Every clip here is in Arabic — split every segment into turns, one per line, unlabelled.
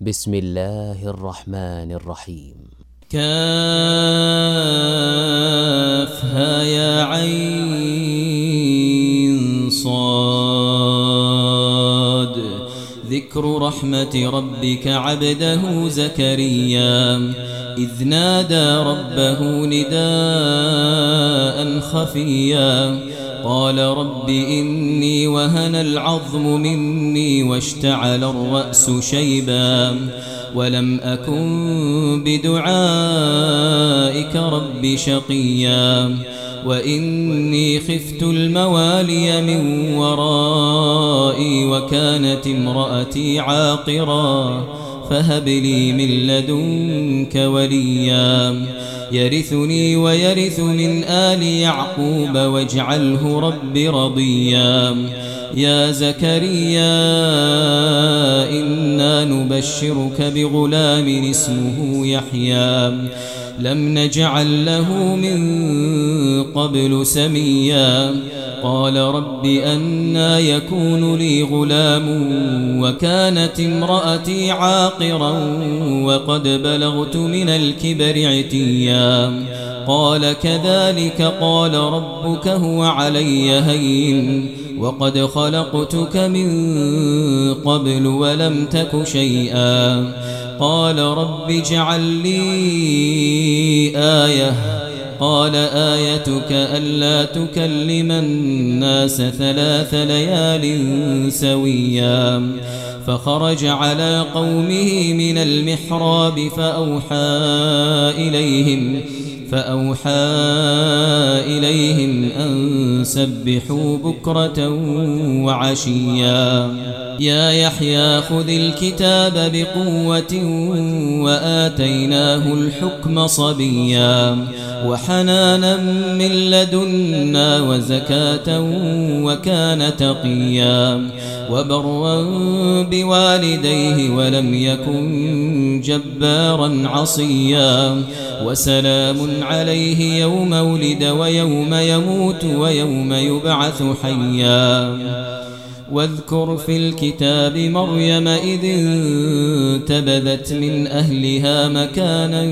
بسم الله الرحمن الرحيم.
كافها يا عين صاد. ذكر رحمة ربك عبده زكريا إذ نادى ربه نداء خفيا قال رب إني وهن العظم مني واشتعل الرأس شيبا ولم أكن بدعائك رب شقيا وإني خفت الموالي من ورائي وكانت امرأتي عاقرا فهب لي من لدنك وليا يرثني ويرث من آل يعقوب واجعله رب رضيا. يا زكريا إنا نبشرك بغلام اسمه يحيى لم نجعل له من قبل سميا قال رب أنى يكون لي غلام وكانت امرأتي عاقرا وقد بلغت من الكبر عتيا قال كذلك قال ربك هو علي هين وقد خلقتك من قبل ولم تك شيئا قال رب اجعل لي آية قال آيتك ألا تكلم الناس 3 ليال سويا فخرج على قومه من المحراب فأوحى إليهم أن سبحوا بكرة وعشيا. يا يحيى خذ الكتاب بقوة وآتيناه الحكم صبيا وحنانا من لدنا وزكاة وكان تقيا وبرا بوالديه ولم يكن جبارا عصيا وسلام عليه يوم ولد ويوم يموت ويوم يبعث حيا. واذكر في الكتاب مريم إذ انتبذت من أهلها مكانا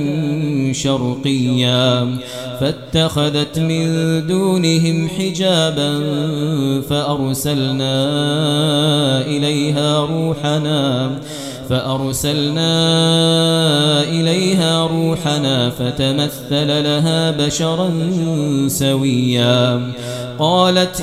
شرقيا فاتخذت من دونهم حجابا فأرسلنا إليها روحنا فتمثل لها بشرا سويا قالت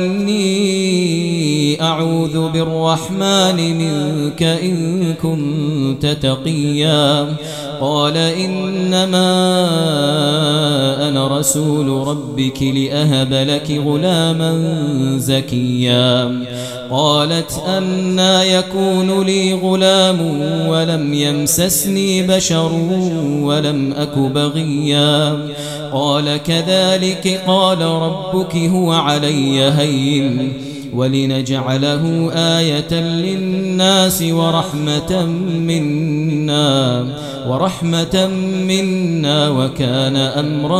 إني أعوذ بالرحمن منك إن كنت تقيا قال إنما أنا رسول ربك لأهب لك غلاما زكيا قالت أنى يكون لي غلام ولم يمسسني بشر ولم أك بغيا قال كذلك قال ربك هو علي هين ولنجعله آية للناس ورحمة منا وكان أمرا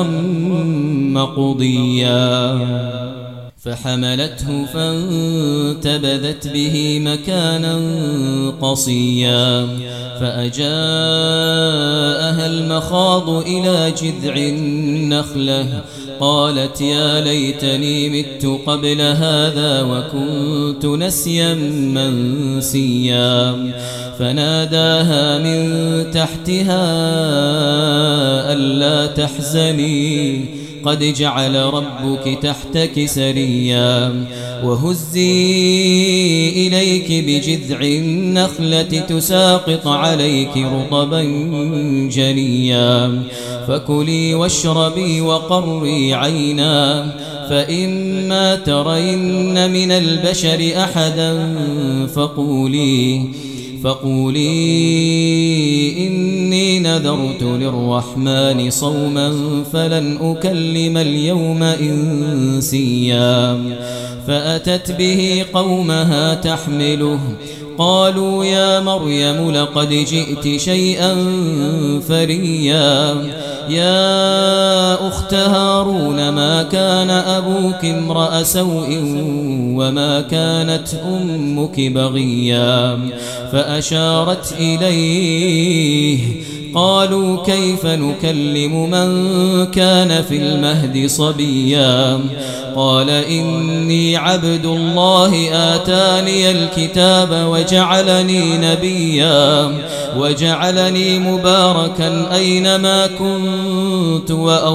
مقضيا. فحملته فانتبذت به مكانا قصيا فأجاءها المخاض إلى جذع النخلة قالت يا ليتني مت قبل هذا وكنت نسيا منسيا فناداها من تحتها ألا تحزني قد جعل ربك تحتك سريا وهزي إليك بجذع النخلة تساقط عليك رطبا جنيا فكلي واشربي وقري عينا فإما ترين من البشر أحدا فقولي إني نذرت للرحمن صوما فلن أكلم اليوم إنسيا فأتت به قومها تحمله قالوا يا مريم لقد جئت شيئا فريا يا أخت هارون ما كان أبوك امرأ سوء وما كانت أمك بغيا فأشارت إليه قالوا كيف نكلم من كان في المهد صبيا قال إني عبد الله آتاني الكتاب وجعلني نبيا وجعلني مباركا أينما كنت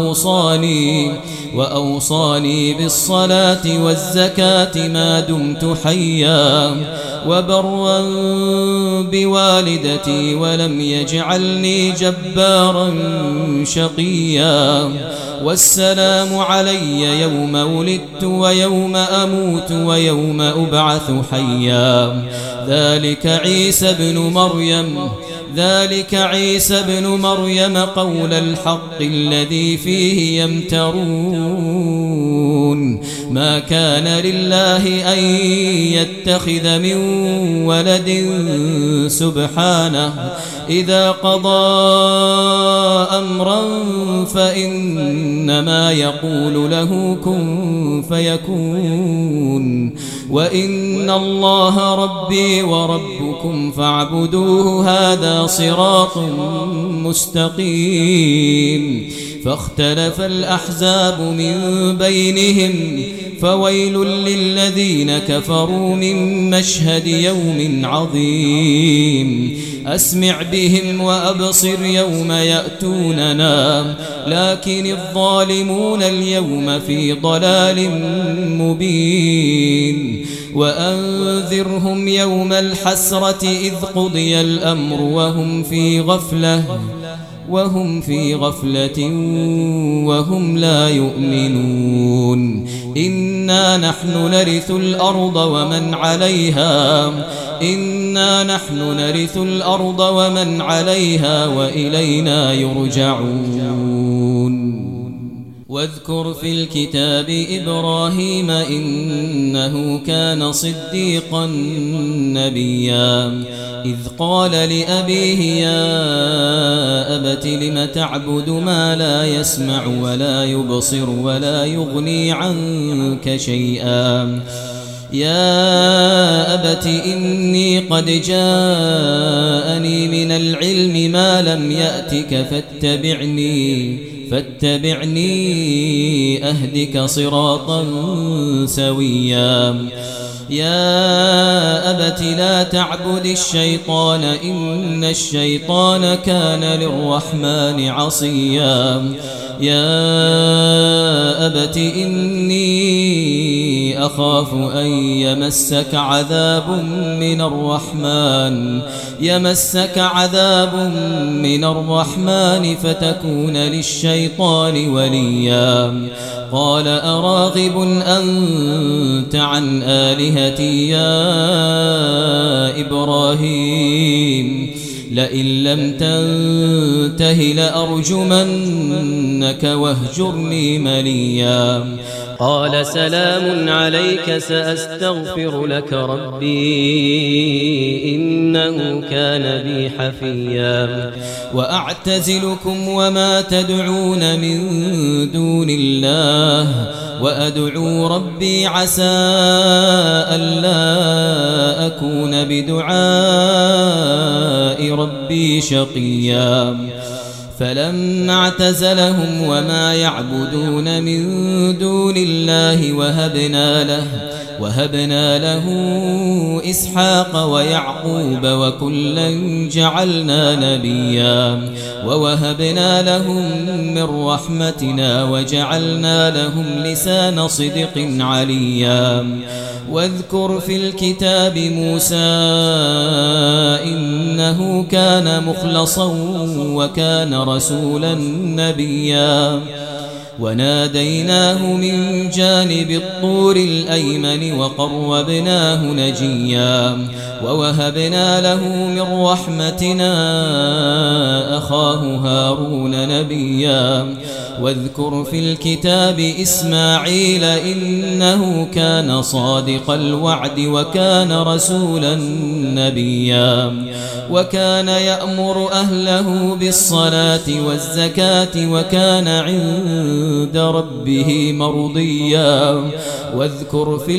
وأوصاني بالصلاة والزكاة ما دمت حيا وبرا بوالدتي ولم يجعلني جبارا شقيا والسلام علي يوم ولدت ويوم أموت ويوم أبعث حيا ذلك عيسى بن مريم قول الحق الذي فيه يمترون ما كان لله أن يتخذ من ولد سبحانه إذا قضى أمرا فإنما يقول له كن فيكون وإن الله ربي وربكم فاعبدوه هذا صراط مستقيم فاختلف الأحزاب من بينهم فويل للذين كفروا من مشهد يوم عظيم أسمع بهم وأبصر يوم يأتوننا لكن الظالمون اليوم في ضلال مبين وأنذرهم يوم الحسرة إذ قضي الأمر وهم في غفلة وهم لا يؤمنون إنا نحن نرث الأرض ومن عليها وإلينا يرجعون واذكر في الكتاب إبراهيم إنه كان صديقا نبيا إذ قال لأبيه يا أبت لم تعبد ما لا يسمع ولا يبصر ولا يغني عنك شيئا يا أبت إني قد جاءني من العلم ما لم يأتك فاتبعني أهدك صراطا سويا يا أبت لا تعبد الشيطان إن الشيطان كان للرحمن عصيا يا أبت إني أخاف أن يمسك عذاب من الرحمن فتكون للشيطان وليا قال أراغب أنت عن آلهتي يا إبراهيم لئن لم تنته لأرجمنك واهجرني مليا قال سلام عليك سأستغفر لك ربي إنه كان بي حفيا وأعتزلكم وما تدعون من دون الله وأدعو ربي عسى ألا أكون بدعاء ربي شقيا فلما اعتزلهم وما يعبدون من دون الله وهبنا له إسحاق ويعقوب وكلا جعلنا نبيا ووهبنا لهم من رحمتنا وجعلنا لهم لسان صدق عليا واذكر في الكتاب موسى إنه كان مخلصا وكان رسولا نبيا وناديناه من جانب الطور الأيمن وقربناه نجيا ووهبنا له من رحمتنا أخاه هارون نبيا واذكر في الكتاب إسماعيل إنه كان صادق الوعد وكان رسولا نبيا وكان يأمر أهله بالصلاة والزكاة وكان عند ربه مرضيا واذكر في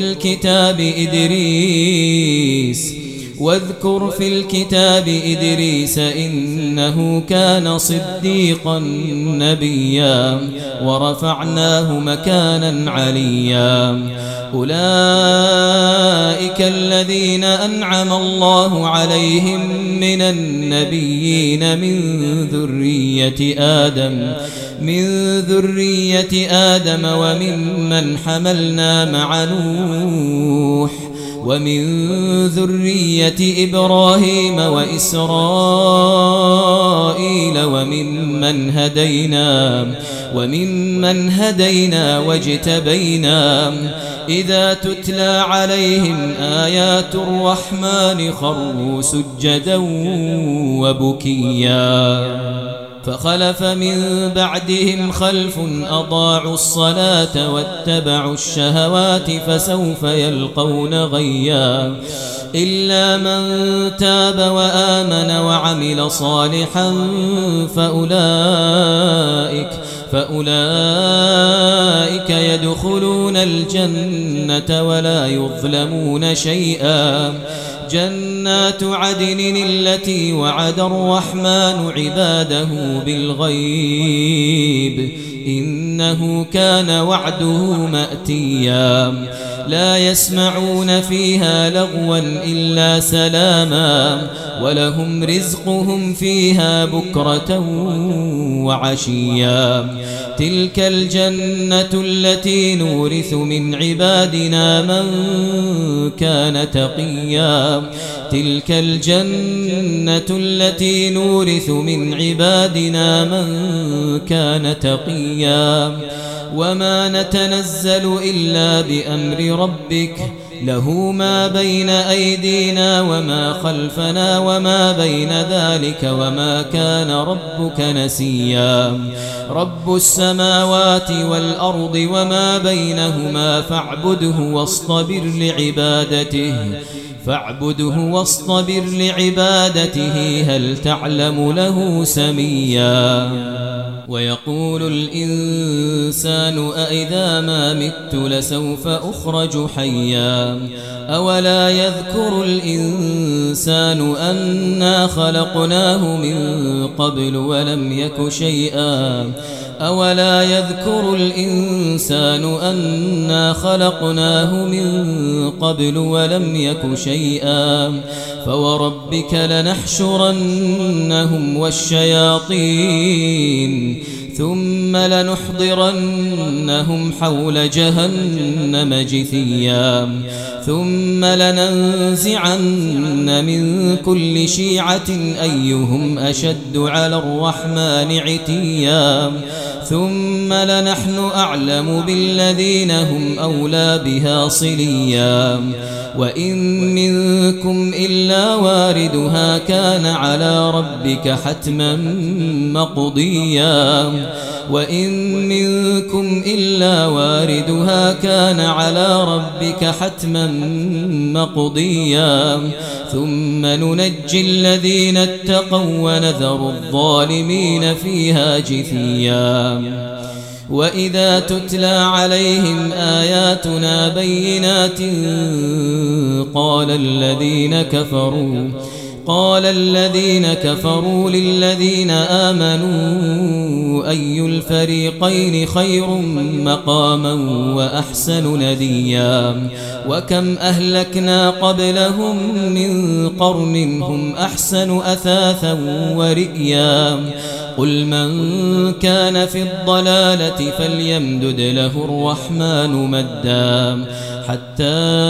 الكتاب إدريس إنه كان صديقا نبيا ورفعناه مكانا عليا أولئك الذين أنعم الله عليهم من النبيين من ذرية آدم وممن حملنا مع نوح ومن ذرية إبراهيم وإسرائيل وممن هدينا واجتبينا إذا تتلى عليهم آيات الرحمن خروا سجدا وبكيا فخلف من بعدهم خلف أضاعوا الصلاة واتبعوا الشهوات فسوف يلقون غيا إلا من تاب وآمن وعمل صالحا فأولئك يدخلون الجنة ولا يظلمون شيئا جنات عدن التي وعد الرحمن عباده بالغيب إنه كان وعده مأتيا لا يسمعون فيها لغوا إلا سلاما ولهم رزقهم فيها بكرة وعشيا تلك الجنة التي نورث من عبادنا من كان تقيا تلك الجنة التي نورث من عبادنا من كان تقيا وما نتنزل إلا بأمر ربك له ما بين أيدينا وما خلفنا وما بين ذلك وما كان ربك نسيا رب السماوات والأرض وما بينهما فاعبده واصطبر لعبادته هل تعلم له سميا ويقول الإنسان أإذا ما مت لسوف أخرج حيا أولا يذكر الإنسان أنا خلقناه من قبل ولم يك شيئا أولا يذكر الإنسان أنا خلقناه من قبل ولم يك شيئا فوربك لنحشرنهم والشياطين ثم لنحضرنهم حول جهنم جثيا ثم لننزعن من كل شيعة أيهم أشد على الرحمن عتيا ثم لنحن أعلم بالذين هم أولى بها صليا وإن منكم إلا واردها كان على ربك حتما مقضيا وإن منكم إلا واردها كان على ربك حتما مقضيا ثم ننجي الذين اتقوا ونذر الظالمين فيها جثيا وإذا تتلى عليهم آياتنا بينات قال الذين كفروا للذين آمنوا أي الفريقين خير مقاما وأحسن نديا وكم أهلكنا قبلهم من قرن هم أحسن أثاثا ورئيا قل من كان في الضلالة فليمدد له الرحمن مدا حتى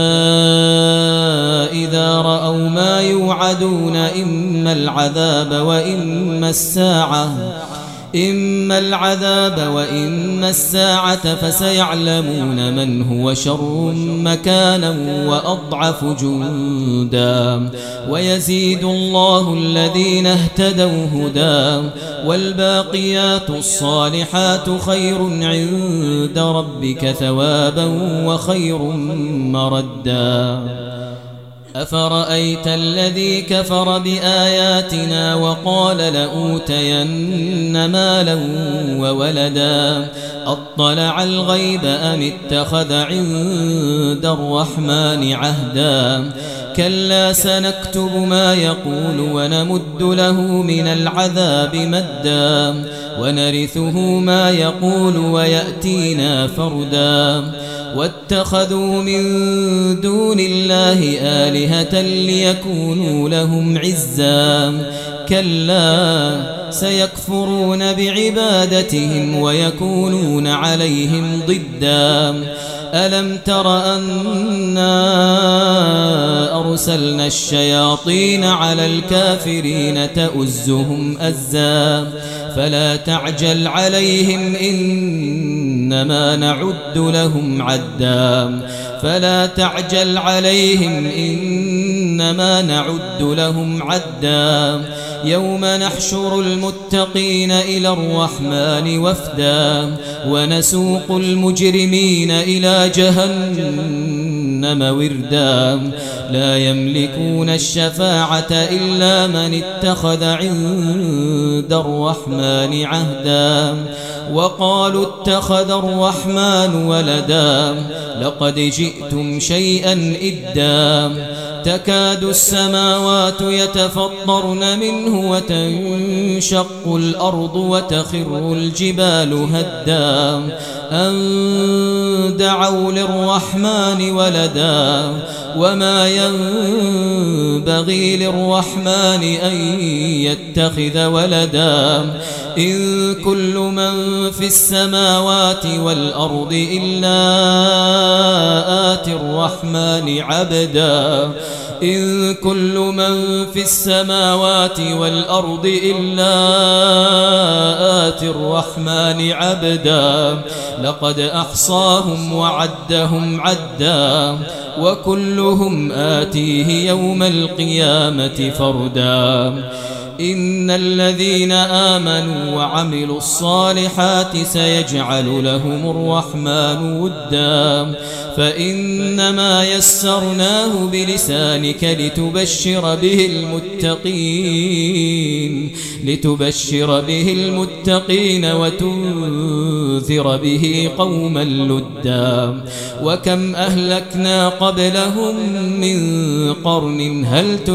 إذا رأوا ما يوعدون إما العذاب إما العذاب وإما الساعة فسيعلمون من هو شر مكانا وأضعف جندا ويزيد الله الذين اهتدوا هدى والباقيات الصالحات خير عند ربك ثوابا وخير مردا أفرأيت الذي كفر بآياتنا وقال لأوتين مالا وولدا أطلع الغيب أم اتخذ عند الرحمن عهدا كلا سنكتب ما يقول ونمد له من العذاب مدا ونرثه ما يقول ويأتينا فردا واتخذوا من دون الله آلهة ليكونوا لهم عزا كلا سيكفرون بعبادتهم ويكونون عليهم ضدا ألم تر أنا أرسلنا الشياطين على الكافرين تؤزهم أزا فلا تعجل عليهم إنما نعد لهم عدا فلا تعجل عليهم إنما نعد لهم عدا يوم نحشر المتقين إلى الرحمن وفدا ونسوق المجرمين إلى جهنم وردا لا يملكون الشفاعة إلا من اتخذ عند الرحمن عهدا وقالوا اتخذ الرحمن ولدا لقد جئتم شيئا إدا تكاد السماوات يتفطرن منه وتنشق الأرض وتخر الجبال هدا أن دعوا للرحمن ولدا وما ينبغي للرحمن أن يتخذ ولدا إن كل من في السماوات والأرض إلا آتي الرحمن عبدا إن كل من في السماوات والأرض إلا آتي الرحمن عبدا لقد أحصاهم وعدهم عدا وكلهم آتيه يوم القيامة فردا إن الذين آمنوا وعملوا الصالحات سيجعل لهم الرحمن ودا فإنما يسرناه بلسانك لتبشر به المتقين وتنذر به قوما لدا وكم أهلكنا قبلهم من قرن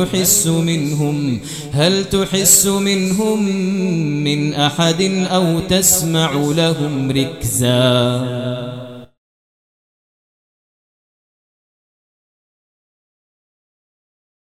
هل تحس منهم من أحد أو تسمع لهم ركزا